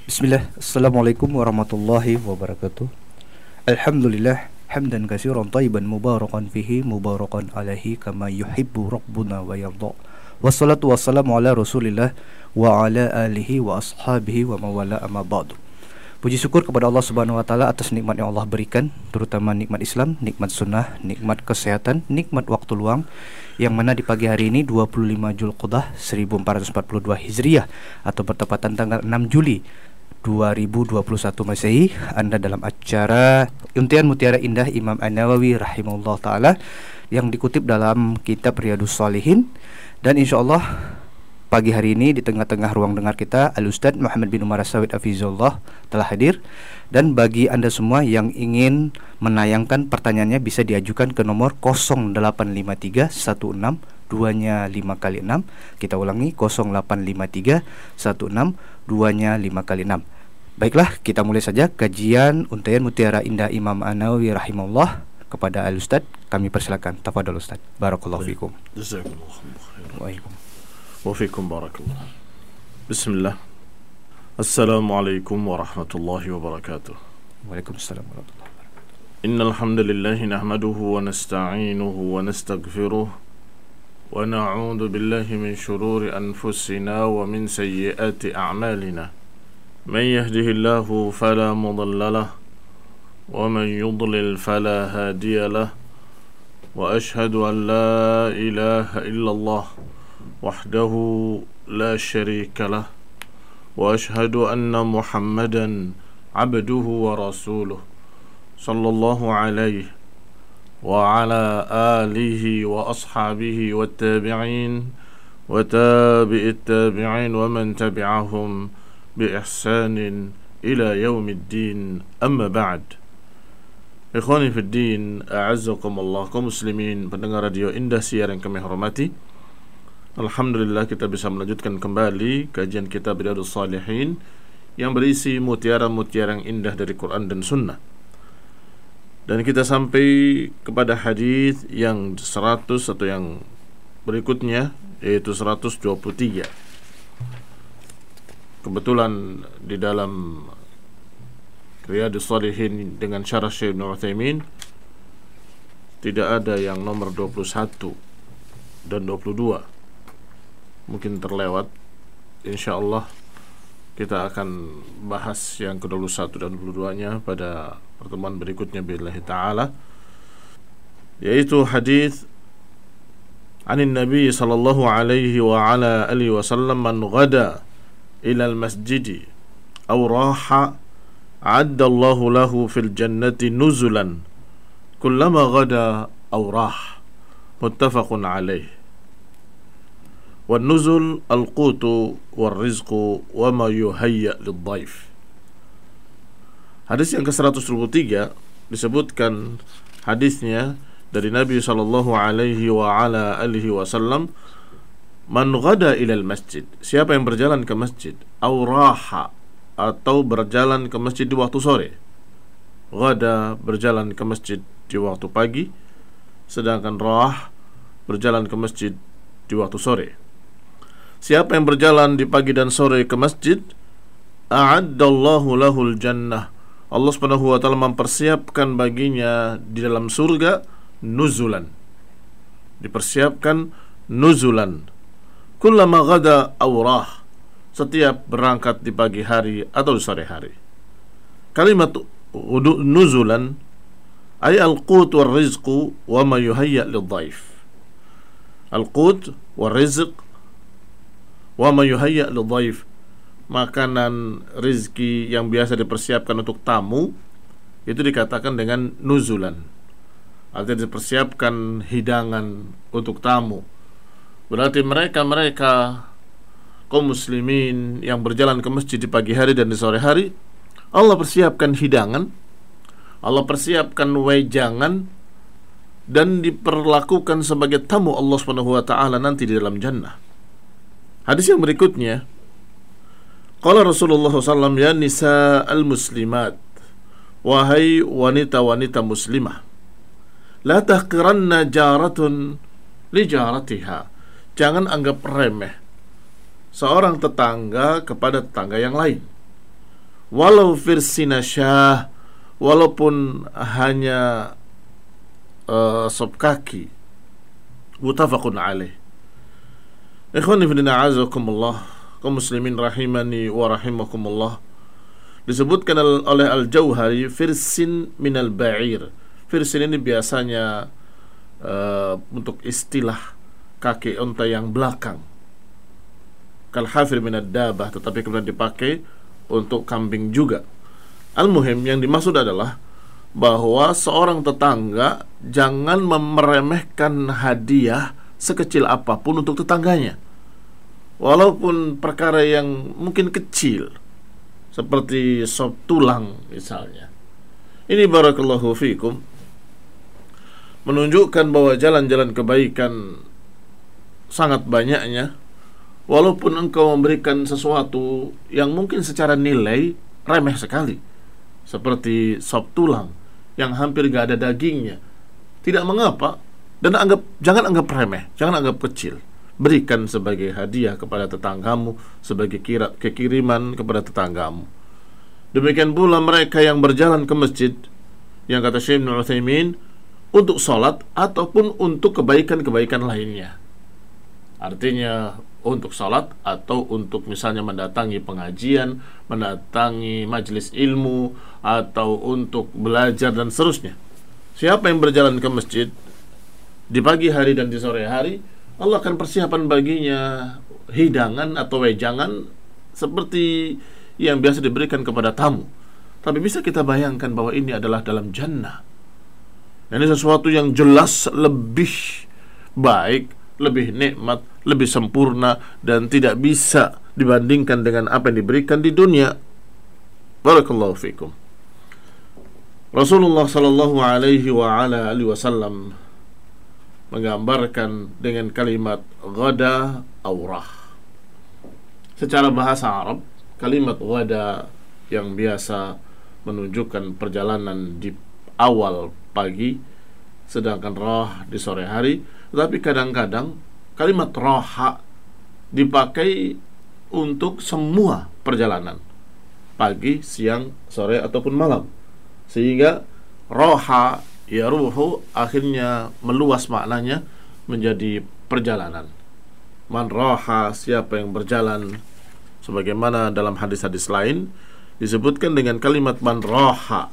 Bismillah, Assalamualaikum warahmatullahi wabarakatuh. Alhamdulillah, hamdan katsiran thayyiban mubarakan fihi mubarakan alaihi kama yuhibbu rabbuna wa yardha. Wassalatu wassalamu ala Rasulillah wa ala alihi wa ashabihi wa mawala amma ba'du. Puji syukur kepada Allah Subhanahu wa taala atas nikmat yang Allah berikan, terutama nikmat Islam, nikmat sunnah, nikmat kesehatan, nikmat waktu luang, yang mana di pagi hari ini 25 Zulqa'dah 1442 Hijriah atau bertepatan tanggal 6 Juli 2021 Masehi. Anda dalam acara Untian Mutiara Indah Imam An-Nawawi rahimahullah ta'ala yang dikutip dalam kitab Riyadhus Shalihin. Dan insyaallah pagi hari ini di tengah-tengah ruang dengar kita Al-Ustadz Muhammad bin Umar As-Sawid Hafizahullah telah hadir. Dan bagi Anda semua yang ingin menayangkan pertanyaannya bisa diajukan ke nomor 0853 16 2-nya 5 kali 6. Kita ulangi 0853 16 2-nya 5 kali 6. Baiklah, kita mulai saja kajian Untian Mutiara Indah Imam An-Nawawi rahimahullah. Kepada Al-Ustaz kami persilakan. Tafadhol Ustaz. Barakallahu fikum. Jazakallahu khairan. Waalaikum. Wa fikum barakallah. Bismillah. Assalamualaikum warahmatullahi wabarakatuh. Waalaikumsalam warahmatullahi wabarakatuh. Innal hamdalillah nahmaduhu wa nasta'inuhu wa nastaghfiruh wa na'udzu billahi min shururi anfusina wa min sayyiati a'malina. Man yahdihillahu fala mudilla lahu wa man yudlil fala hadiya lahu. Wa ashhadu an la ilaha illallah wahdahu la syarika lahu wa ashhadu anna Muhammadan abduhu wa rasuluh sallallahu alaihi wa ala alihi wa ashabihi wa tabi'in wa tabi'it tabi'in wa man tabi'ahum bi ihsanin ila yaumiddin, amma ba'd. Ikhwani fid din, a'azzakumullah, kaum muslimin pendengar radio Indah Siar yang kami hormati. Alhamdulillah kita bisa melanjutkan kembali kajian kitab Riyadhus Shalihin yang berisi mutiara-mutiara yang indah dari Quran dan Sunnah. Dan kita sampai kepada hadis yang 100 atau yang berikutnya, yaitu 123. Kebetulan di dalam Riyadhus Shalihin dengan syarah Syekh Ibnu Utsaimin tidak ada yang nomor 21 dan 22. Mungkin terlewat. Insyaallah kita akan bahas yang ke-21 dan 22-nya pada pertemuan berikutnya billahi ta'ala, yaitu hadis anin Nabi sallallahu alaihi wa ala alihi wasallam, man ghada ila al-masjidi aw raha a'adda Allahu lahu fil jannati nuzulan kullama ghada aw rah. Muttafaqun alaih. Wan nuzul al-qutu wal rizqu wa ma yuhayya lidh-dhaif. Hadis yang ke-123 disebutkan hadisnya dari Nabi sallallahu alaihi wa ala alihi wasallam, man ghada ilal masjid, siapa yang berjalan ke masjid, aw raha, atau berjalan ke masjid di waktu sore. Ghada berjalan ke masjid di waktu pagi, sedangkan rah berjalan ke masjid di waktu sore. Siapa yang berjalan di pagi dan sore ke masjid, a'addallahu lahul jannah, Allah Subhanahu wa taala mempersiapkan baginya di dalam surga nuzulan. Dipersiapkan nuzulan. Kullama ghada aw rah, setiap berangkat di pagi hari atau di sore hari. Kalimat nuzulan ay al-qut wal rizqu wa ma yuhayya lidh-dhaif. Al-qut wal rizq wa ma yuhayya lidh-dhaif, makanan rizki yang biasa dipersiapkan untuk tamu, itu dikatakan dengan nuzulan. Artinya dipersiapkan hidangan untuk tamu. Berarti mereka kaum muslimin yang berjalan ke masjid di pagi hari dan di sore hari, Allah persiapkan hidangan, Allah persiapkan wejangan, dan diperlakukan sebagai tamu Allah Subhanahu wa taala nanti di dalam jannah. Hadis yang berikutnya, qala Rasulullah SAW, ya nisa al-muslimat, wahai wanita-wanita muslimah, la tahqiranna jaratun li jaratiha, jangan anggap remeh seorang tetangga kepada tetangga yang lain. walau firsina syah, walaupun hanya sop kaki. Muttafaqun alaih. Ikhwani fillah azakumullah, kaum muslimin rahimani wa rahimakumullah. Disebutkan oleh Al-Jauhari, firsin minal ba'ir. Firsin ini biasanya untuk istilah kaki unta yang belakang. Kal hafir minad dabah, tetapi kemudian dipakai untuk kambing juga. Al-muhim, yang dimaksud adalah bahwa seorang tetangga jangan meremehkan hadiah sekecil apapun untuk tetangganya, walaupun perkara yang mungkin kecil seperti sop tulang misalnya. Ini barakallahu fikum menunjukkan bahwa jalan-jalan kebaikan sangat banyaknya, walaupun engkau memberikan sesuatu yang mungkin secara nilai remeh sekali, seperti sop tulang yang hampir gak ada dagingnya, tidak mengapa, dan jangan anggap remeh, jangan anggap kecil. Berikan sebagai hadiah kepada tetanggamu, sebagai kekiriman kepada tetanggamu. Demikian pula mereka yang berjalan ke masjid, yang kata Syekh Ibnu Utsaimin, untuk sholat ataupun untuk kebaikan-kebaikan lainnya. Artinya untuk sholat atau untuk misalnya mendatangi pengajian, mendatangi majelis ilmu, atau untuk belajar dan seterusnya. Siapa yang berjalan ke masjid di pagi hari dan di sore hari, Allah akan persiapan baginya hidangan atau wejangan seperti yang biasa diberikan kepada tamu. Tapi bisa kita bayangkan bahwa ini adalah dalam jannah. Ini sesuatu yang jelas lebih baik, lebih nikmat, lebih sempurna, dan tidak bisa dibandingkan dengan apa yang diberikan di dunia. Barakallahu fikum. Rasulullah sallallahu alaihi wa ala alihi wasallam menggambarkan dengan kalimat ghada aurah. Secara bahasa Arab, kalimat ghada yang biasa menunjukkan perjalanan di awal pagi, sedangkan rah di sore hari. Tetapi kadang-kadang kalimat raha dipakai untuk semua perjalanan, pagi, siang, sore, ataupun malam. Sehingga raha ya ruhu akhirnya meluas maknanya menjadi perjalanan. Man raha, siapa yang berjalan, sebagaimana dalam hadis-hadis lain disebutkan dengan kalimat man raha,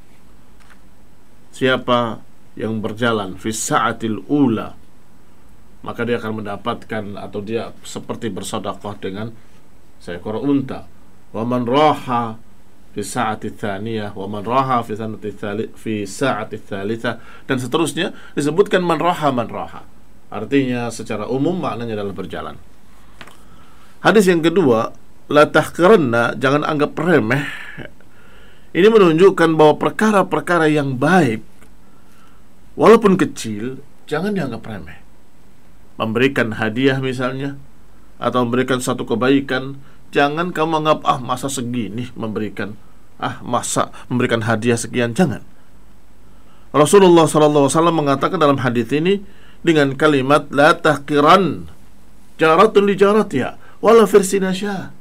siapa yang berjalan fi sa'atil ula, maka dia akan mendapatkan, atau dia seperti bersedekah dengan seekor unta. Wa man raha fi sa'ati tsaniyah, wa man raha fi sa'ati tsalitsah, dan seterusnya disebutkan man raha. Artinya secara umum maknanya adalah berjalan. Hadis yang kedua, la tahqiranna, jangan anggap remeh. Ini menunjukkan bahwa perkara-perkara yang baik, walaupun kecil, jangan dianggap remeh. Memberikan hadiah misalnya, atau memberikan satu kebaikan, jangan kamu anggap masa segini memberikan, masa memberikan hadiah sekian, jangan. Rasulullah SAW mengatakan dalam hadis ini dengan kalimat la tahqiran jaratun li jaratiha wala firsinasya.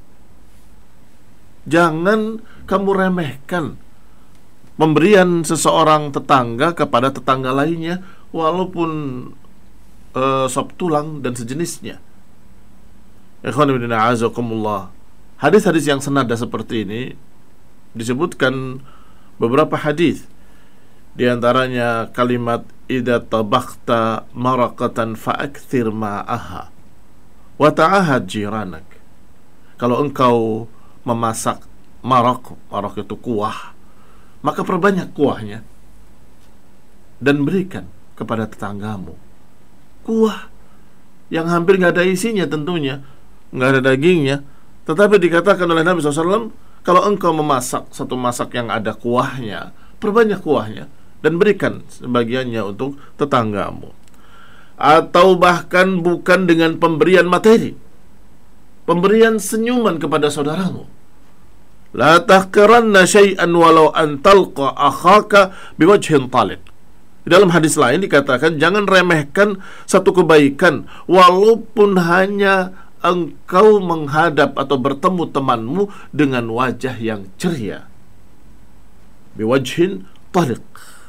Jangan kamu remehkan pemberian seseorang tetangga kepada tetangga lainnya, walaupun sop tulang dan sejenisnya. Ikhwan fillah a'azakumullah. Hadis-hadis yang senada seperti ini disebutkan beberapa hadis. Di antaranya kalimat idza tabakhta maraqatan fa'akthir ma'aha wa ta'ahad jiranak. Kalau engkau memasak marak itu kuah, maka perbanyak kuahnya dan berikan kepada tetanggamu. Kuah yang hampir nggak ada isinya, tentunya nggak ada dagingnya, tetapi dikatakan oleh Nabi SAW, kalau engkau memasak satu masak yang ada kuahnya, perbanyak kuahnya dan berikan sebagiannya untuk tetanggamu. Atau bahkan bukan dengan pemberian materi, pemberian senyuman kepada saudaramu. La tahqiranna syai'an walau an talqa akhaka biwajhin talib. Dalam hadis lain dikatakan jangan remehkan satu kebaikan walaupun hanya engkau menghadap atau bertemu temanmu dengan wajah yang ceria, biwajhin taliq.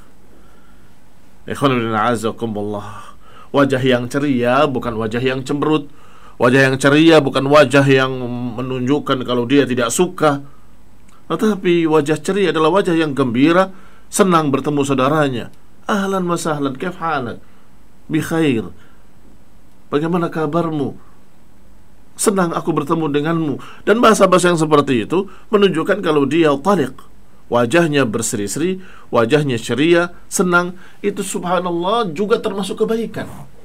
Wajah yang ceria bukan wajah yang cemberut. Wajah yang ceria bukan wajah yang menunjukkan kalau dia tidak suka. Tetapi wajah ceria adalah wajah yang gembira, senang bertemu saudaranya. Ahlan wa sahlan, kaif halak? Bi khair. Bagaimana kabarmu? Senang aku bertemu denganmu. Dan bahasa-bahasa yang seperti itu menunjukkan kalau dia taliq, wajahnya berseri-seri, wajahnya ceria, senang. Itu subhanallah juga termasuk kebaikan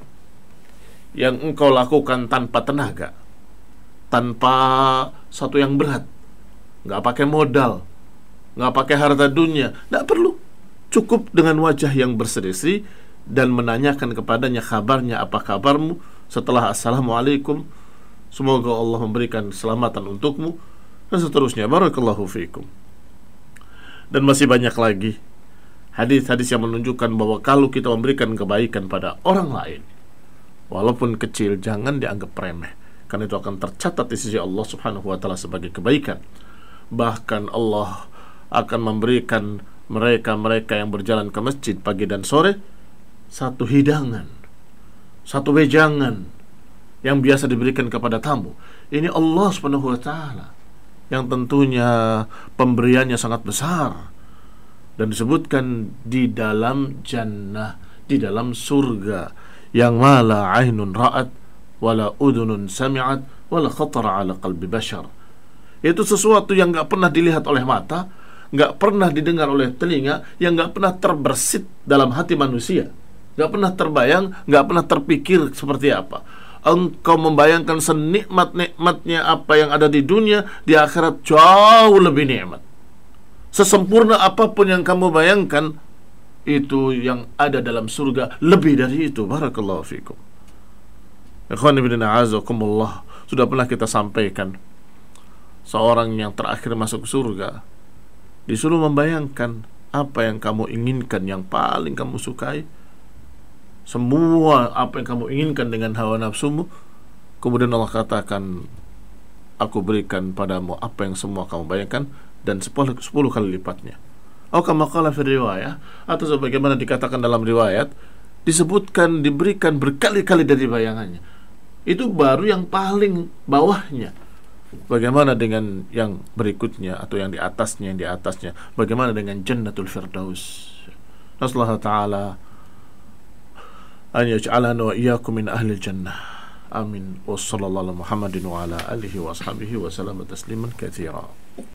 yang engkau lakukan tanpa tenaga, tanpa satu yang berat, nggak pakai modal, nggak pakai harta dunia, nggak perlu. Cukup dengan wajah yang berseri-seri dan menanyakan kepadanya kabarnya, apa kabarmu, setelah assalamualaikum, semoga Allah memberikan keselamatan untukmu, dan seterusnya. Barakallahu fiikum. Dan masih banyak lagi hadis-hadis yang menunjukkan bahwa kalau kita memberikan kebaikan pada orang lain, walaupun kecil, jangan dianggap remeh, karena itu akan tercatat di sisi Allah Subhanahu wa ta'ala sebagai kebaikan. Bahkan Allah akan memberikan mereka yang berjalan ke masjid pagi dan sore satu hidangan, satu wejangan yang biasa diberikan kepada tamu. Ini Allah Subhanahu wa ta'ala yang tentunya pemberiannya sangat besar, dan disebutkan di dalam jannah, di dalam surga, yang mala ainun ra'at wala udhunun sami'at wala khatara ala qalbi bashar. Itu sesuatu yang gak pernah dilihat oleh mata, gak pernah didengar oleh telinga, yang gak pernah terbersit dalam hati manusia, gak pernah terbayang, gak pernah terpikir seperti apa. Engkau membayangkan senikmat-nikmatnya apa yang ada di dunia, di akhirat jauh lebih nikmat. Sesempurna apapun yang kamu bayangkan, itu yang ada dalam surga lebih dari itu. Barakallahu fikum. Ikhwan ibn a'azakumullah, sudah pernah kita sampaikan, seorang yang terakhir masuk surga disuruh membayangkan apa yang kamu inginkan, yang paling kamu sukai, semua apa yang kamu inginkan dengan hawa nafsumu. Kemudian Allah katakan, aku berikan padamu apa yang semua kamu bayangkan, dan 10 kali lipatnya. Atau kama qala fi riwayah, atau sebagaimana dikatakan dalam riwayat, disebutkan diberikan berkali-kali dari bayangannya. Itu baru yang paling bawahnya. Bagaimana dengan yang berikutnya atau yang di atasnya, Bagaimana dengan Jannatul Firdaus? Nasallahu ta'ala an yaj'alana wa iyyakum min ahli jannah. Amin. Wassallallahu ala Muhammadin wa ala alihi wa ashabihi wa sallam tasliman katsira.